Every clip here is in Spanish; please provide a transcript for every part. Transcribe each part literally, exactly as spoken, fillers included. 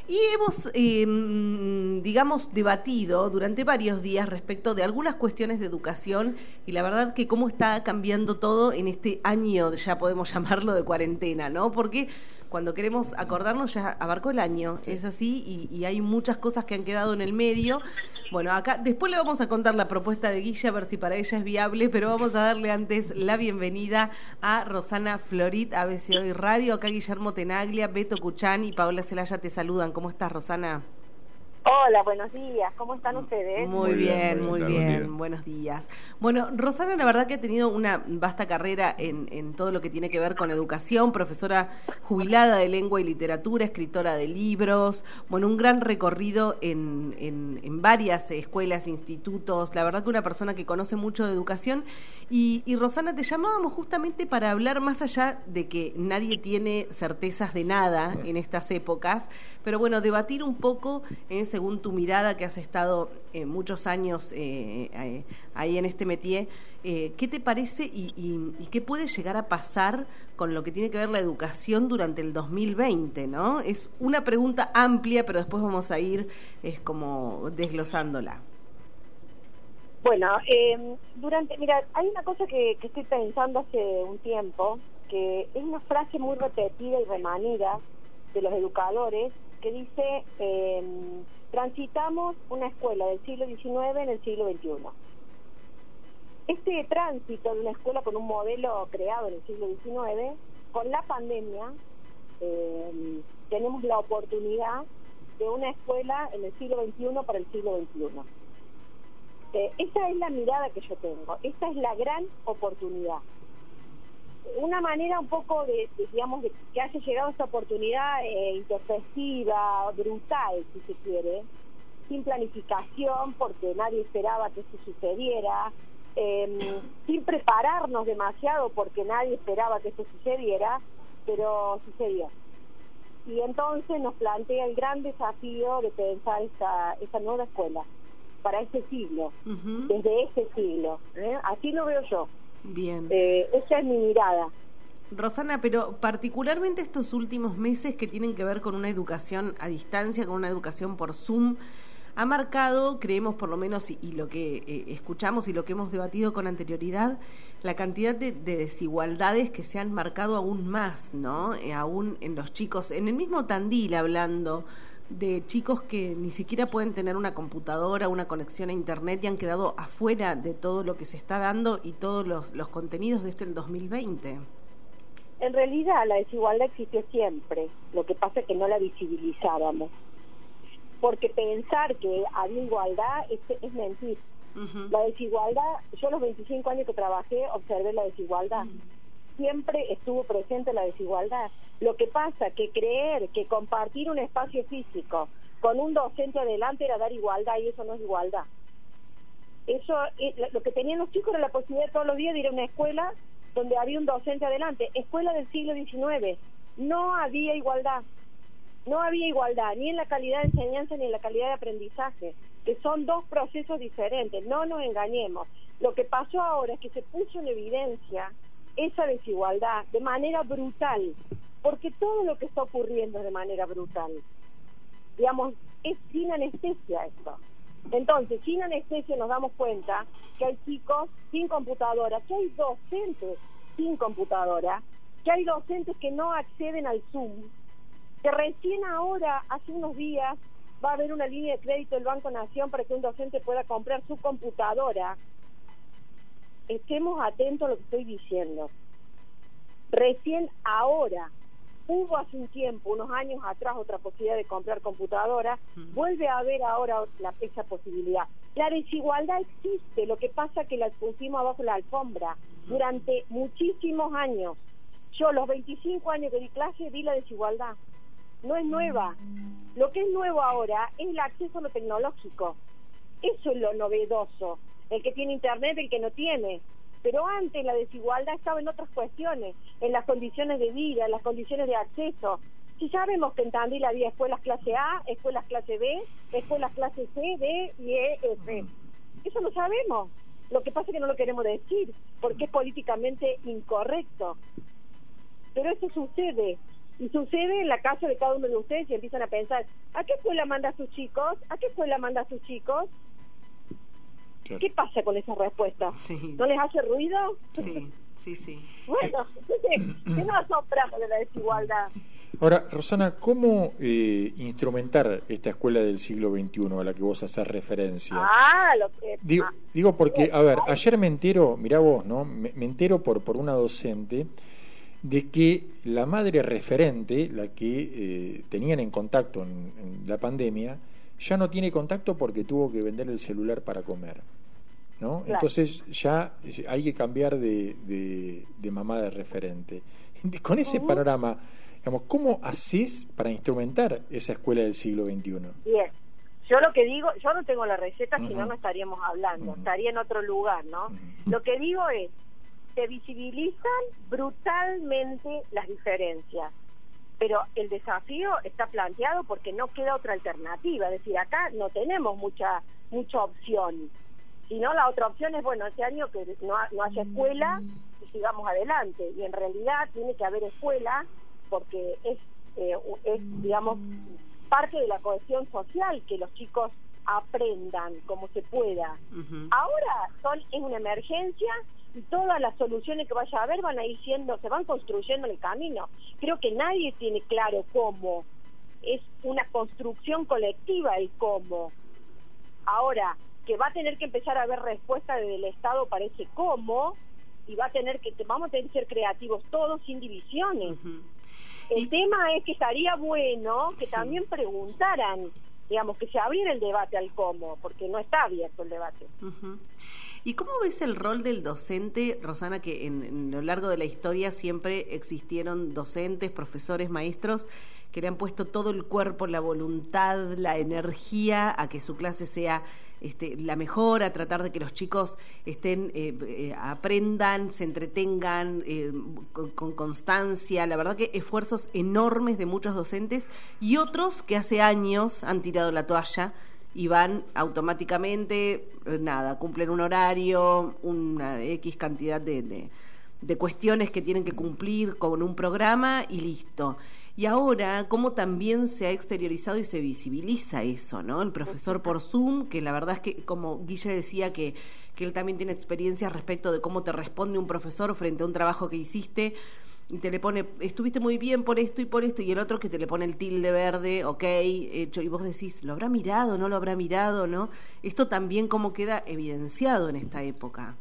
Y hemos, eh, digamos, debatido durante varios días respecto de algunas cuestiones de educación y la verdad que cómo está cambiando todo en este año, ya podemos llamarlo de cuarentena, ¿no? Porque cuando queremos acordarnos ya abarcó el año, sí. Es así, y, y hay muchas cosas que han quedado en el medio. Bueno, acá después le vamos a contar la propuesta de Guilla, a ver si para ella es viable, pero vamos a darle antes la bienvenida a Rosana Florit, A B C Hoy Radio. Acá Guillermo Tenaglia, Beto Cuchán y Paola Celaya te saludan. ¿Cómo estás, Rosana? Hola, buenos días. ¿Cómo están ustedes? Muy, muy bien, bien, muy bien. bien. Buenos días. Bueno, Rosana, la verdad que ha tenido una vasta carrera en, en todo lo que tiene que ver con educación, profesora jubilada de lengua y literatura, escritora de libros, bueno, un gran recorrido en, en, en varias escuelas, institutos, la verdad que una persona que conoce mucho de educación. Y, y Rosana, te llamábamos justamente para hablar más allá de que nadie tiene certezas de nada en estas épocas, pero bueno, debatir un poco en según tu mirada, que has estado eh, muchos años eh, eh, ahí en este métier, eh, ¿qué te parece y, y, y qué puede llegar a pasar con lo que tiene que ver la educación durante el dos mil veinte, ¿no? Es una pregunta amplia, pero después vamos a ir es como desglosándola. Bueno, eh, durante, mira, hay una cosa que, que estoy pensando hace un tiempo, que es una frase muy repetida y remanida de los educadores, que dice, eh, transitamos una escuela del siglo diecinueve en el siglo veintiuno. Este tránsito de una escuela con un modelo creado en el siglo diecinueve, con la pandemia, eh, tenemos la oportunidad de una escuela en el siglo veintiuno para el siglo veintiuno. Eh, esa es la mirada que yo tengo, esta es la gran oportunidad. Una manera un poco de, de digamos, de que haya llegado esta oportunidad eh, intempestiva, brutal, si se quiere, sin planificación, porque nadie esperaba que esto sucediera, eh, sin prepararnos demasiado, porque nadie esperaba que esto sucediera, pero sucedió. Y entonces nos plantea el gran desafío de pensar esta, esta nueva escuela para este siglo, uh-huh. desde este siglo. ¿eh? Así lo veo yo. Bien. Eh, esa es mi mirada. Rosana, pero particularmente estos últimos meses que tienen que ver con una educación a distancia, con una educación por Zoom, ha marcado, creemos por lo menos, y, y lo que eh, escuchamos y lo que hemos debatido con anterioridad, la cantidad de, de desigualdades que se han marcado aún más, ¿no? Eh, aún en los chicos, en el mismo Tandil hablando de chicos que ni siquiera pueden tener una computadora, una conexión a internet y han quedado afuera de todo lo que se está dando y todos los, los contenidos de este el dos mil veinte. En realidad la desigualdad existió siempre, lo que pasa es que no la visibilizábamos, porque pensar que había igualdad es, es mentir. Uh-huh. La desigualdad, yo a los veinticinco años que trabajé observé la desigualdad. Uh-huh. Siempre estuvo presente la desigualdad. Lo que pasa que creer que compartir un espacio físico con un docente adelante era dar igualdad, y eso no es igualdad. Eso, lo que tenían los chicos era la posibilidad todos los días de ir a una escuela donde había un docente adelante. Escuela del siglo diecinueve, no había igualdad. No había igualdad, ni en la calidad de enseñanza ni en la calidad de aprendizaje, que son dos procesos diferentes, no nos engañemos. Lo que pasó ahora es que se puso en evidencia esa desigualdad de manera brutal, porque todo lo que está ocurriendo es de manera brutal. Digamos, es sin anestesia esto. Entonces, sin anestesia nos damos cuenta que hay chicos sin computadora, que hay docentes sin computadora, que hay docentes que no acceden al Zoom, que recién ahora, hace unos días, va a haber una línea de crédito del Banco Nación para que un docente pueda comprar su computadora. Estemos atentos a lo que estoy diciendo. Recién ahora, hubo hace un tiempo, unos años atrás, otra posibilidad de comprar computadora, uh-huh. vuelve a haber ahora la, esa posibilidad. La desigualdad existe, lo que pasa es que la pusimos abajo de la alfombra uh-huh. durante muchísimos años. Yo, los veinticinco años que di clase, vi la desigualdad. No es nueva. Lo que es nuevo ahora es el acceso a lo tecnológico. Eso es lo novedoso. El que tiene internet, el que no tiene. Pero antes la desigualdad estaba en otras cuestiones, en las condiciones de vida, en las condiciones de acceso. Si sabemos que en Tandil había escuelas clase A, escuelas clase B, escuelas clase C, D y E, F. Eso lo sabemos. Lo que pasa es que no lo queremos decir, porque es políticamente incorrecto. Pero eso sucede. Y sucede en la casa de cada uno de ustedes y empiezan a pensar, ¿a qué escuela manda a sus chicos? ¿A qué escuela manda a sus chicos? Claro. ¿Qué pasa con esa respuesta? Sí. ¿No les hace ruido? Sí, sí, sí. Bueno, ¿qué nos asombramos de la desigualdad? Ahora, Rosana, ¿cómo eh, instrumentar esta escuela del siglo veintiuno a la que vos haces referencia? Ah, lo que... Digo, ah, digo porque, a ver, ayer me entero, mirá vos, ¿no? Me, me entero por, por una docente de que la madre referente, la que eh, tenían en contacto en, en la pandemia, ya no tiene contacto porque tuvo que vender el celular para comer, ¿no? Claro. Entonces ya hay que cambiar de, de, de mamá de referente. Con ese uh-huh. panorama, digamos, ¿cómo hacés para instrumentar esa escuela del siglo veintiuno? Bien, yo lo que digo, yo no tengo la receta, uh-huh. si no, no estaríamos hablando, uh-huh. estaría en otro lugar, ¿no? Uh-huh. Lo que digo es, se visibilizan brutalmente las diferencias, pero el desafío está planteado porque no queda otra alternativa, es decir, acá no tenemos mucha mucha opción, sino la otra opción es, bueno, este año que no, no haya escuela y sigamos adelante, y en realidad tiene que haber escuela porque es, eh, es digamos, parte de la cohesión social que los chicos aprendan como se pueda. Uh-huh. Ahora son es una emergencia y todas las soluciones que vaya a haber van a ir siendo, se van construyendo en el camino. Creo que nadie tiene claro cómo, es una construcción colectiva el cómo. Ahora, que va a tener que empezar a haber respuesta desde el Estado para ese cómo, y va a tener que, vamos a tener que ser creativos todos sin divisiones. Uh-huh. El y... tema es que estaría bueno que sí. también preguntaran, digamos, que se abriera el debate al cómo, porque no está abierto el debate. Uh-huh. ¿Y cómo ves el rol del docente, Rosana, que en, en lo largo de la historia siempre existieron docentes, profesores, maestros que le han puesto todo el cuerpo, la voluntad, la energía a que su clase sea este, la mejor, a tratar de que los chicos estén eh, eh, aprendan, se entretengan eh, con, con constancia? La verdad que esfuerzos enormes de muchos docentes y otros que hace años han tirado la toalla y van automáticamente, nada, cumplen un horario, una X cantidad de, de, de cuestiones que tienen que cumplir con un programa y listo. Y ahora, cómo también se ha exteriorizado y se visibiliza eso, ¿no? El profesor por Zoom, que la verdad es que, como Guille decía, que, que él también tiene experiencia respecto de cómo te responde un profesor frente a un trabajo que hiciste, y te le pone, estuviste muy bien por esto y por esto, y el otro que te le pone el tilde verde, ok, hecho, y vos decís, ¿lo habrá mirado, no lo habrá mirado, no? Esto también cómo queda evidenciado en esta época.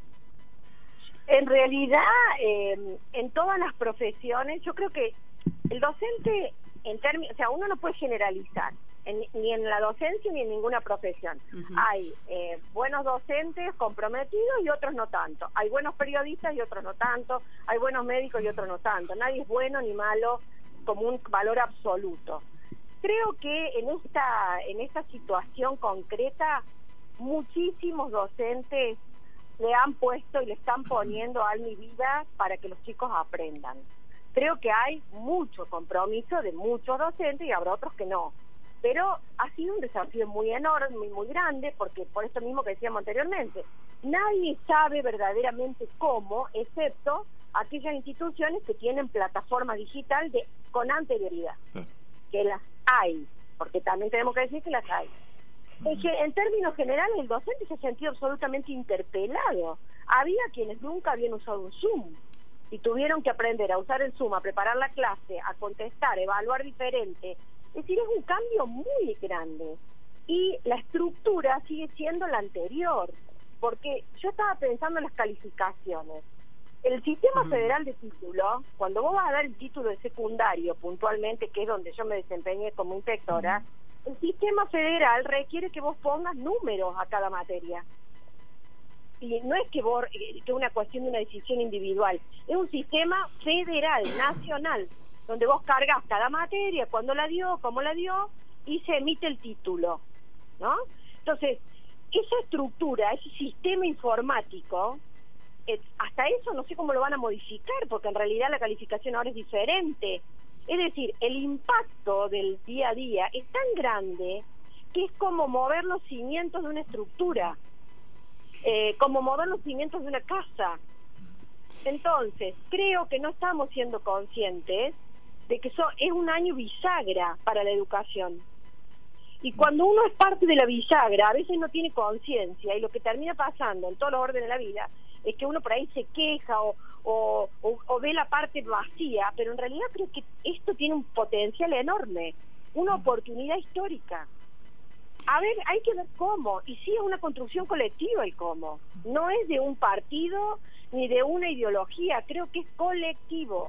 En realidad, eh, en todas las profesiones, yo creo que el docente, en términos, o sea, uno no puede generalizar, en, ni en la docencia ni en ninguna profesión. Uh-huh. Hay eh, buenos docentes comprometidos y otros no tanto. Hay buenos periodistas y otros no tanto. Hay buenos médicos y otros no tanto. Nadie es bueno ni malo como un valor absoluto. Creo que en esta, en esta situación concreta, muchísimos docentes le han puesto y le están poniendo alma y vida para que los chicos aprendan. Creo que hay mucho compromiso de muchos docentes y habrá otros que no. Pero ha sido un desafío muy enorme, muy, muy grande, porque por esto mismo que decíamos anteriormente, nadie sabe verdaderamente cómo, excepto aquellas instituciones que tienen plataforma digital de con anterioridad, sí. que las hay, porque también tenemos que decir que las hay. Es que en términos generales el docente se ha sentido absolutamente interpelado. Había quienes nunca habían usado un Zoom y tuvieron que aprender a usar el Zoom, a preparar la clase, a contestar, evaluar diferente. Es decir, es un cambio muy grande y la estructura sigue siendo la anterior, porque yo estaba pensando en las calificaciones. El sistema uh-huh. federal de título, cuando vos vas a dar el título de secundario puntualmente, que es donde yo me desempeñé como inspectora, uh-huh. el sistema federal requiere que vos pongas números a cada materia. Y no es que vos, que es una cuestión de una decisión individual, es un sistema federal, nacional, donde vos cargas cada materia, cuándo la dio, cómo la dio, y se emite el título, ¿no? Entonces, esa estructura, ese sistema informático, eh, hasta eso no sé cómo lo van a modificar, porque en realidad la calificación ahora es diferente. Es decir, el impacto del día a día es tan grande que es como mover los cimientos de una estructura, eh, como mover los cimientos de una casa. Entonces, creo que no estamos siendo conscientes de que eso es un año bisagra para la educación. Y cuando uno es parte de la bisagra, a veces no tiene conciencia, y lo que termina pasando en todos los órdenes de la vida es que uno por ahí se queja o, o, o, o ve la parte vacía, pero en realidad creo que esto tiene un potencial enorme, una oportunidad histórica. A ver, hay que ver cómo, y sí es una construcción colectiva el cómo, no es de un partido ni de una ideología, creo que es colectivo.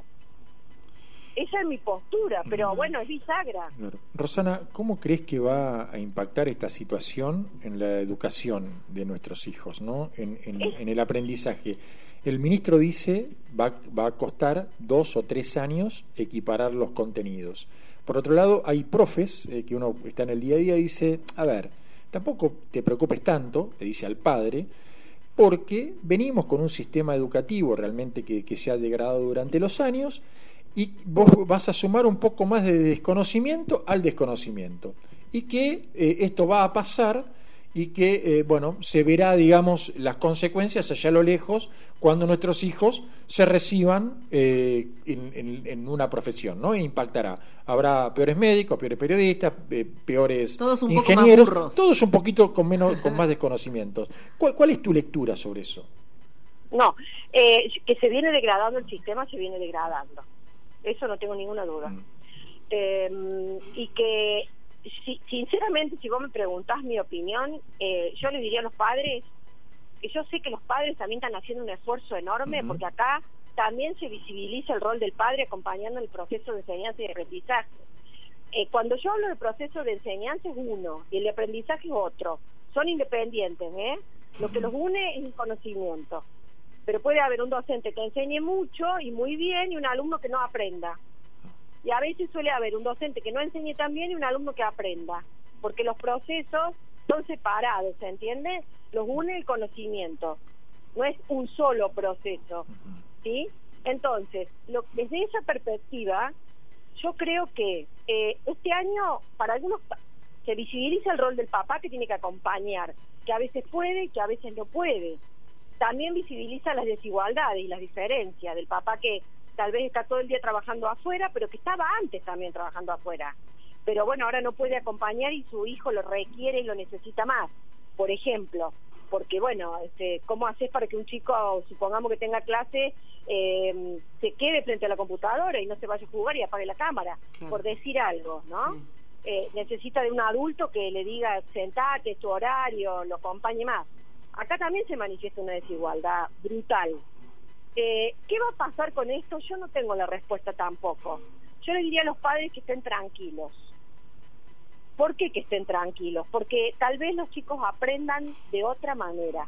Esa es mi postura, pero bueno, es bisagra. Claro. Rosana, ¿cómo crees que va a impactar esta situación en la educación de nuestros hijos, ¿no? en, en, en el aprendizaje? El ministro dice va, va a costar dos o tres años equiparar los contenidos. Por otro lado, hay profes eh, que uno está en el día a día y dice, a ver, tampoco te preocupes tanto, le dice al padre, porque venimos con un sistema educativo realmente que, que se ha degradado durante los años, y vos vas a sumar un poco más de desconocimiento al desconocimiento, y que eh, esto va a pasar y que, eh, bueno, se verá, digamos, las consecuencias allá a lo lejos cuando nuestros hijos se reciban eh, en, en, en una profesión, ¿no? E impactará. Habrá peores médicos, peores periodistas, eh, peores todos un ingenieros, poco más todos un poquito con menos, con más desconocimientos. ¿Cuál, cuál es tu lectura sobre eso? No, eh, que se viene degradando el sistema, se viene degradando. Eso no tengo ninguna duda. Mm. Eh, y que, si, sinceramente, si vos me preguntás mi opinión, eh, yo le diría a los padres, que yo sé que los padres también están haciendo un esfuerzo enorme, mm-hmm. porque acá también se visibiliza el rol del padre acompañando el proceso de enseñanza y de aprendizaje. Eh, cuando yo hablo de proceso de enseñanza es uno, y el de aprendizaje es otro. Son independientes, ¿eh? Lo que los une es el conocimiento. Pero puede haber un docente que enseñe mucho y muy bien y un alumno que no aprenda. Y a veces suele haber un docente que no enseñe tan bien y un alumno que aprenda, porque los procesos son separados, ¿se entiende? Los une el conocimiento, no es un solo proceso, ¿sí? Entonces, lo, desde esa perspectiva, yo creo que eh, este año, para algunos, se visibiliza el rol del papá que tiene que acompañar, que a veces puede y que a veces no puede. También visibiliza las desigualdades y las diferencias del papá que tal vez está todo el día trabajando afuera, pero que estaba antes también trabajando afuera. Pero bueno, ahora no puede acompañar y su hijo lo requiere y lo necesita más, por ejemplo. Porque bueno, este, ¿cómo haces para que un chico, supongamos que tenga clase, eh, se quede frente a la computadora y no se vaya a jugar y apague la cámara? Claro. Por decir algo, ¿no? Sí. Eh, necesita de un adulto que le diga, sentate, es tu horario, lo acompañe más. Acá también se manifiesta una desigualdad brutal. Eh, ¿Qué va a pasar con esto? Yo no tengo la respuesta tampoco. Yo le diría a los padres que estén tranquilos. ¿Por qué que estén tranquilos? Porque tal vez los chicos aprendan de otra manera.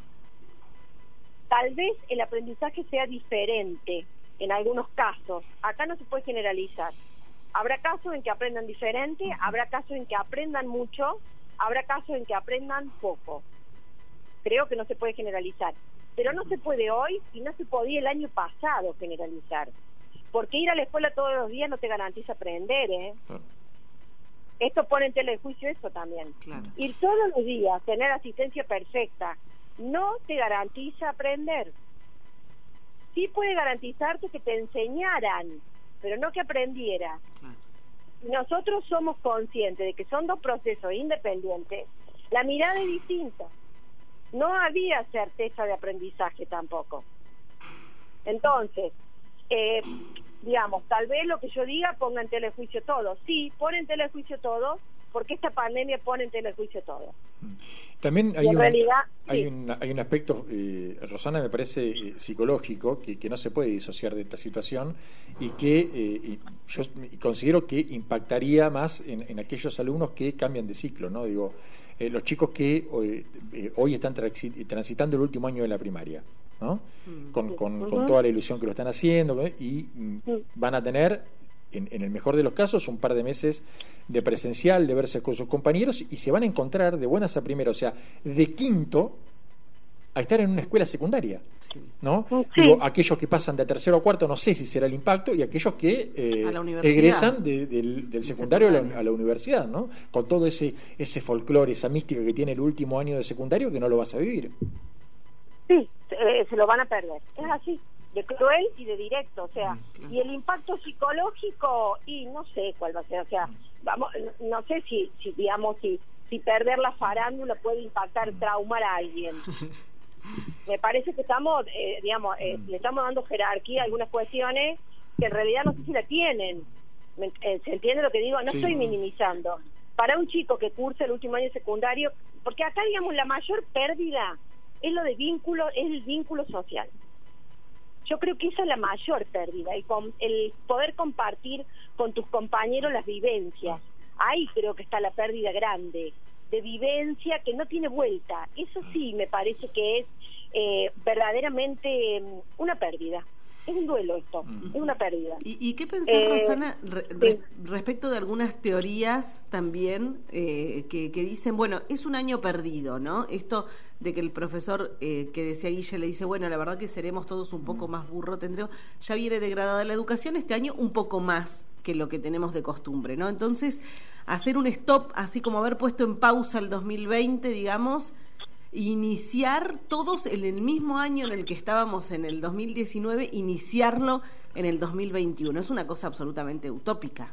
Tal vez el aprendizaje sea diferente en algunos casos. Acá no se puede generalizar. Habrá casos en que aprendan diferente, habrá casos en que aprendan mucho, habrá casos en que aprendan poco. Creo que no se puede generalizar, pero no se puede hoy y no se podía el año pasado generalizar, porque ir a la escuela todos los días no te garantiza aprender, ¿eh? Claro. Esto pone en tela de juicio eso también. Claro. Ir todos los días, tener asistencia perfecta, no te garantiza aprender. Sí puede garantizarte que te enseñaran, pero no que aprendieras. Claro. Nosotros somos conscientes de que son dos procesos independientes, la mirada es distinta. No había certeza de aprendizaje tampoco. Entonces, eh, digamos, tal vez lo que yo diga ponga en tela de juicio todo. Sí, pone en tela de juicio todo, porque esta pandemia pone en tela de juicio todo. También hay, en un, realidad, hay, sí. un, hay un aspecto, eh, Rosana, me parece eh, psicológico, que, que no se puede disociar de esta situación y que eh, y yo considero que impactaría más en, en aquellos alumnos que cambian de ciclo, ¿no? Digo, Eh, los chicos que hoy, eh, hoy están transitando el último año de la primaria, ¿no? Mm. Con, con, uh-huh. con toda la ilusión que lo están haciendo, ¿no? Y mm, van a tener, en, en el mejor de los casos, un par de meses de presencial, de verse con sus compañeros, y se van a encontrar de buenas a primeras, o sea, de quinto a estar en una escuela secundaria, ¿no? Sí. Digo, aquellos que pasan de tercero a cuarto, no sé si será el impacto, y aquellos que eh, egresan de, del, del secundario, secundario. A, la, a la universidad, ¿no? Con todo ese ese folclore, esa mística que tiene el último año de secundario, que no lo vas a vivir. Sí, eh, se lo van a perder, es así. de cruel y de directo, o sea, y el impacto psicológico, y no sé cuál va a ser, o sea, vamos, no sé si, si digamos, si, si perder la farándula puede impactar, traumar a alguien. Me parece que estamos, eh, digamos, eh, le estamos dando jerarquía a algunas cuestiones que en realidad no sé si la tienen. ¿Me, eh, ¿Se entiende lo que digo? No sí. estoy minimizando. Para un chico que cursa el último año secundario, porque acá, digamos, la mayor pérdida es lo de vínculo, es el vínculo social. Yo creo que esa es la mayor pérdida, y con el poder compartir con tus compañeros las vivencias. Ahí creo que está la pérdida grande, de vivencia que no tiene vuelta. Eso sí me parece que es eh, verdaderamente una pérdida. Es un duelo esto, uh-huh. es una pérdida. ¿Y, y qué pensás, eh, Rosana, re, re, respecto de algunas teorías también eh, que, que dicen, bueno, es un año perdido, ¿no? Esto de que el profesor eh, que decía Guille le dice, bueno, la verdad que seremos todos un poco más burro, tendremos, ya viene degradada la educación, este año un poco más que lo que tenemos de costumbre, ¿no? Entonces, hacer un stop, así como haber puesto en pausa el dos mil veinte, digamos, iniciar todos en el mismo año en el que estábamos en el dos mil diecinueve, iniciarlo en el dos mil veintiuno. Es una cosa absolutamente utópica.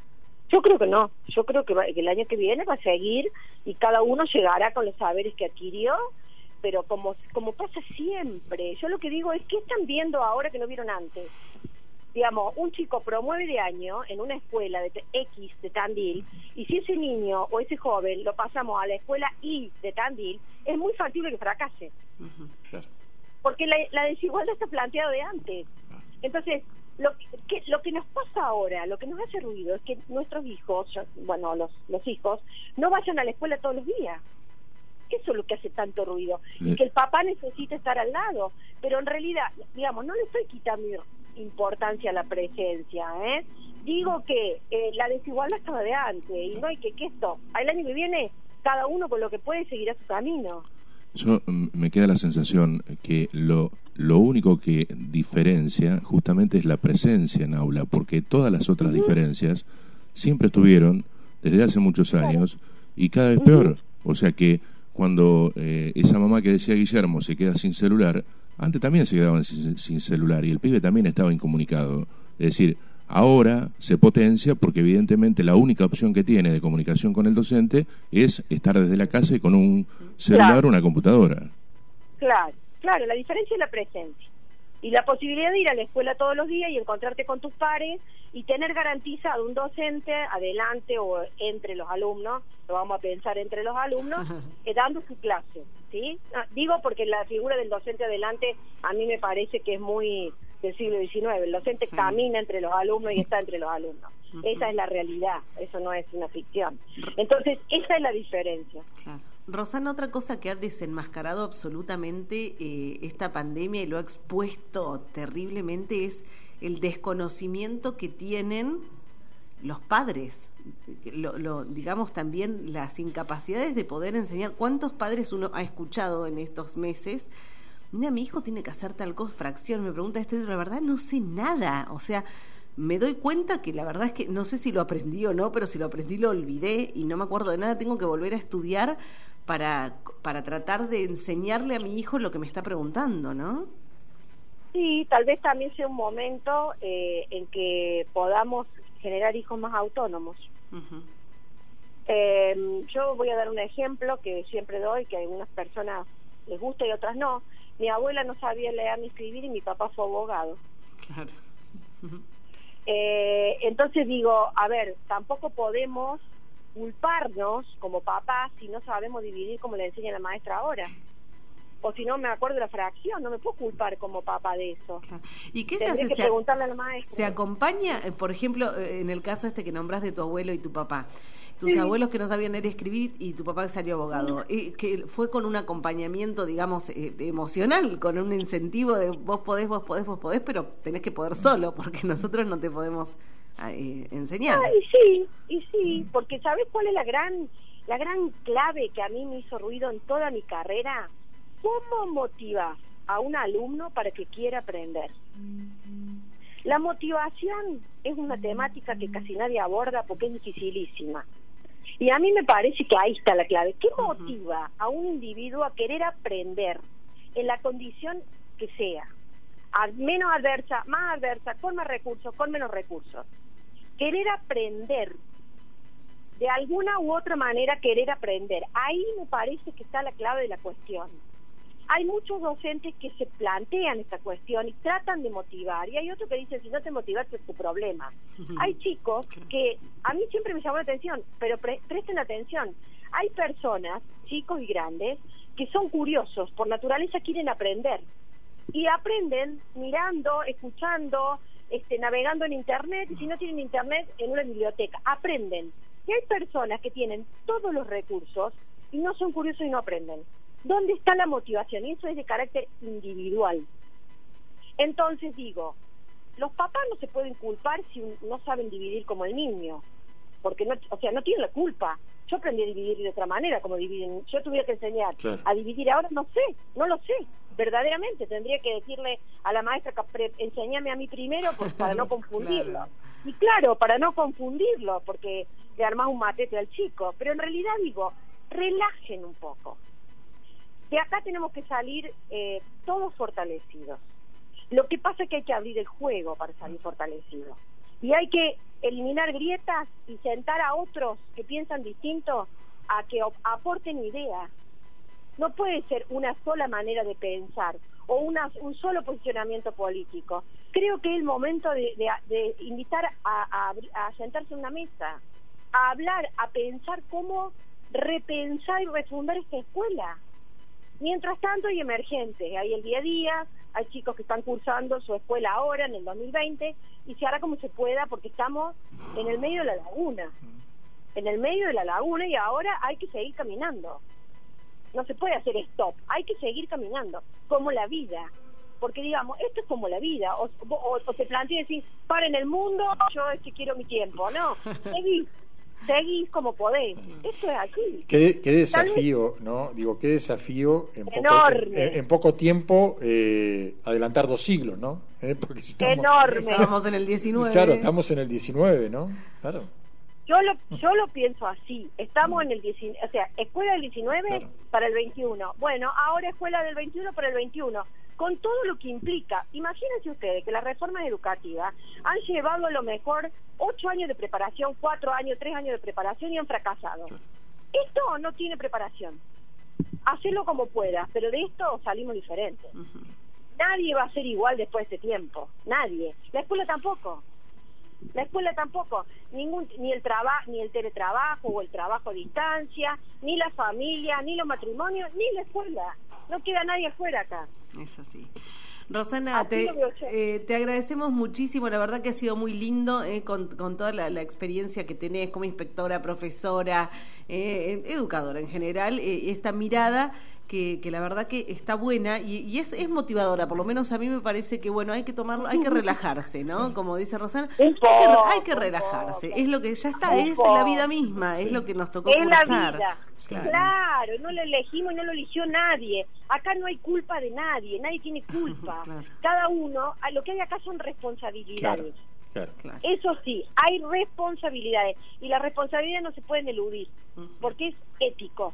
Yo creo que no. Yo creo que, va, que el año que viene va a seguir y cada uno llegará con los saberes que adquirió, pero como, como pasa siempre. Yo lo que digo es, ¿qué están viendo ahora que no vieron antes? Digamos, un chico promueve de año en una escuela de X de Tandil, y si ese niño o ese joven lo pasamos a la escuela Y de Tandil, es muy factible que fracase. Uh-huh, claro. Porque la, la desigualdad está planteada de antes. Entonces, lo que, lo que nos pasa ahora, lo que nos hace ruido, es que nuestros hijos, bueno, los, los hijos, no vayan a la escuela todos los días. Eso es lo que hace tanto ruido. Y que el papá necesita estar al lado. Pero en realidad, digamos, no le estoy quitando importancia a la presencia, ¿eh? Digo que eh, la desigualdad estaba de antes, y no hay que que esto, el año que viene, cada uno con lo que puede seguirá su camino. Yo me queda la sensación que lo, lo único que diferencia justamente es la presencia en aula, porque todas las otras uh-huh. diferencias siempre estuvieron desde hace muchos años, claro. y cada vez peor. Uh-huh. O sea que cuando eh, esa mamá que decía Guillermo se queda sin celular, antes también se quedaban sin, sin celular y el pibe también estaba incomunicado. Es decir, ahora se potencia porque evidentemente la única opción que tiene de comunicación con el docente es estar desde la casa y con un celular o claro. una computadora. Claro, claro, la diferencia es la presencia. Y la posibilidad de ir a la escuela todos los días y encontrarte con tus pares y tener garantizado un docente adelante o entre los alumnos, lo vamos a pensar entre los alumnos, eh, dando su clase, ¿sí? Ah, digo porque la figura del docente adelante a mí me parece que es muy del siglo diecinueve. El docente sí. camina entre los alumnos y está entre los alumnos. Uh-huh. Esa es la realidad, eso no es una ficción. Entonces, esa es la diferencia. Claro. Rosana, otra cosa que ha desenmascarado absolutamente eh, esta pandemia y lo ha expuesto terriblemente es el desconocimiento que tienen los padres, lo, lo, digamos también las incapacidades de poder enseñar. ¿Cuántos padres uno ha escuchado en estos meses? Mira, mi hijo tiene que hacer tal cosa, fracción, me pregunta esto y la verdad no sé nada, o sea, me doy cuenta que la verdad es que no sé si lo aprendí o no, pero si lo aprendí lo olvidé y no me acuerdo de nada, tengo que volver a estudiar para, para tratar de enseñarle a mi hijo lo que me está preguntando, ¿no? Sí, tal vez también sea un momento eh, en que podamos generar hijos más autónomos. Uh-huh. Eh, yo voy a dar un ejemplo que siempre doy, que a algunas personas les gusta y otras no. Mi abuela no sabía leer ni escribir y mi papá fue abogado. Claro. Uh-huh. Eh, entonces digo, a ver, tampoco podemos culparnos como papás si no sabemos dividir como le enseña la maestra ahora. O si no me acuerdo de la fracción, no me puedo culpar como papá de eso. ¿Y qué se hace? Que se, preguntarle a la maestra. ¿Se acompaña, por ejemplo, en el caso este que nombrás de tu abuelo y tu papá? Tus sí. abuelos que no sabían leer y escribir y tu papá que salió abogado. Y que fue con un acompañamiento, digamos, eh, emocional, con un incentivo de vos podés, vos podés, vos podés, pero tenés que poder solo, porque nosotros no te podemos eh, enseñar. Ah, y sí, y sí, porque ¿sabés cuál es la gran, la gran clave que a mí me hizo ruido en toda mi carrera? ¿Cómo motivas a un alumno para que quiera aprender? La motivación es una temática que casi nadie aborda porque es dificilísima. Y a mí me parece que ahí está la clave. ¿Qué motiva a un individuo a querer aprender en la condición que sea? menos adversa, más adversa, con más recursos, con menos recursos. Querer aprender, de alguna u otra manera querer aprender, ahí me parece que está la clave de la cuestión. Hay muchos docentes que se plantean esta cuestión y tratan de motivar, y hay otros que dicen, si no te motivas es tu problema. Uh-huh. Hay chicos que, a mí siempre me llamó la atención, pero pre- presten atención, hay personas, chicos y grandes, que son curiosos, por naturaleza quieren aprender, y aprenden mirando, escuchando, este, navegando en internet, y si no tienen internet, en una biblioteca, aprenden. Y hay personas que tienen todos los recursos y no son curiosos y no aprenden. ¿Dónde está la motivación? Y eso es de carácter individual. Entonces digo, los papás no se pueden culpar si no saben dividir como el niño, porque no, o sea, no tienen la culpa. Yo aprendí a dividir de otra manera, como dividen. Yo tuviera que enseñar claro. a dividir ahora, no sé, no lo sé. Verdaderamente tendría que decirle a la maestra, enséñame a mí primero pues, para no confundirlo. Claro. Y claro, para no confundirlo, porque le armás un matete al chico. Pero en realidad digo, relajen un poco. De acá tenemos que salir eh, todos fortalecidos. Lo que pasa es que hay que abrir el juego para salir fortalecidos. Y hay que eliminar grietas y sentar a otros que piensan distinto a que aporten ideas. No puede ser una sola manera de pensar o una, un solo posicionamiento político. Creo que es el momento de, de, de invitar a, a, a sentarse en una mesa, a hablar, a pensar cómo repensar y refundar esta escuela. Mientras tanto hay emergentes, hay el día a día, hay chicos que están cursando su escuela ahora, en el dos mil veinte, y se hará como se pueda porque estamos en el medio de la laguna, en el medio de la laguna y ahora hay que seguir caminando. No se puede hacer stop, hay que seguir caminando, como la vida, porque digamos, esto es como la vida, o, o, o se plantea decir, para en el mundo, yo es que quiero mi tiempo, no, seguís. Seguís como podés. Esto es así. Qué, qué desafío, ¿no? Digo, qué desafío en, poco, en, en poco tiempo eh, adelantar dos siglos, ¿no? Eh, porque estamos, Enorme. Estamos en el diecinueve. Claro, estamos en el diecinueve, ¿no? Claro. Yo lo, yo lo pienso así. Estamos en el diecinueve, o sea, escuela del diecinueve claro. para el veintiuno. Bueno, ahora escuela del veintiuno para el veintiuno. Con todo lo que implica, imagínense ustedes que las reformas educativas han llevado a lo mejor ocho años de preparación, cuatro años, tres años de preparación y han fracasado. Esto no tiene preparación. Hacelo como puedas, pero de esto salimos diferentes. Uh-huh. Nadie va a ser igual después de este tiempo. Nadie. La escuela tampoco. La escuela tampoco. Ningún, ni el trabajo, ni el teletrabajo o el trabajo a distancia, ni la familia, ni los matrimonios, ni la escuela. No queda nadie afuera acá. Es así. Rosana, te, eh, te agradecemos muchísimo, la verdad que ha sido muy lindo eh, con, con toda la, la experiencia que tenés como inspectora, profesora, eh, educadora en general, eh, esta mirada que, que la verdad que está buena y, y es, es motivadora, por lo menos a mí me parece que bueno, hay que tomarlo, hay que relajarse, ¿no? Como dice Rosana, hay que, hay que relajarse, es lo que ya está, es la vida misma, sí. es lo que nos tocó es cursar. La vida. Claro. claro, no lo elegimos y no lo eligió nadie. Acá no hay culpa de nadie, nadie tiene culpa. Claro. Cada uno, a lo que hay acá son responsabilidades. Claro, claro. Eso sí, hay responsabilidades y las responsabilidades no se pueden eludir porque es ético.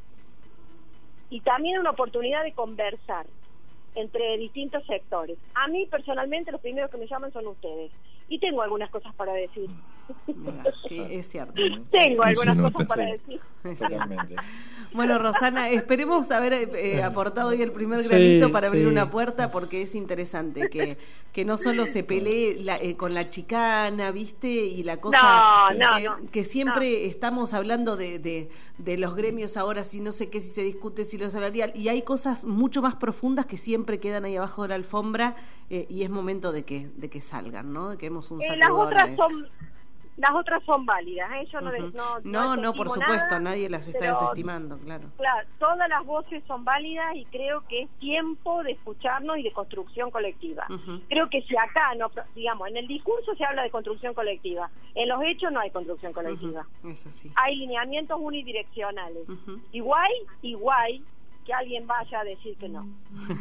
Y también una oportunidad de conversar entre distintos sectores. A mí personalmente los primeros que me llaman son ustedes y tengo algunas cosas para decir. Sí, es cierto. Tengo sí, algunas sí, cosas no, para sí. decir. Totalmente. Bueno, Rosana, esperemos haber eh, aportado hoy el primer granito sí, para abrir sí. una puerta, porque es interesante que, que no solo se pelee la, eh, con la chicana, ¿viste? Y la cosa no, no, eh, no, que siempre no. estamos hablando de, de, de los gremios ahora, si no sé qué, si se discute, si lo salarial, y hay cosas mucho más profundas que siempre quedan ahí abajo de la alfombra eh, y es momento de que de que salgan, ¿no? De que hemos un eh, Las otras son... Las otras son válidas, ¿eh? Yo no, uh-huh. no, no, no, no por supuesto, nada, nadie las está pero, desestimando, claro. Claro, todas las voces son válidas y creo que es tiempo de escucharnos y de construcción colectiva. Uh-huh. Creo que si acá, no, digamos, en el discurso se habla de construcción colectiva, en los hechos no hay construcción colectiva. Uh-huh. Eso sí. Hay lineamientos unidireccionales. Uh-huh. Igual, igual que alguien vaya a decir que no.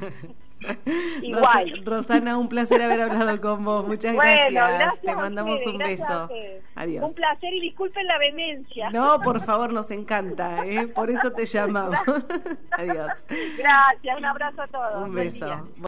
Igual. Rosana, un placer haber hablado con vos. Muchas bueno, gracias. gracias. Te mandamos ustedes, un beso. Adiós. Un placer y disculpen la vehemencia. No, por favor, nos encanta, ¿eh? Por eso te llamamos. Adiós. Gracias, un abrazo a todos. Un beso.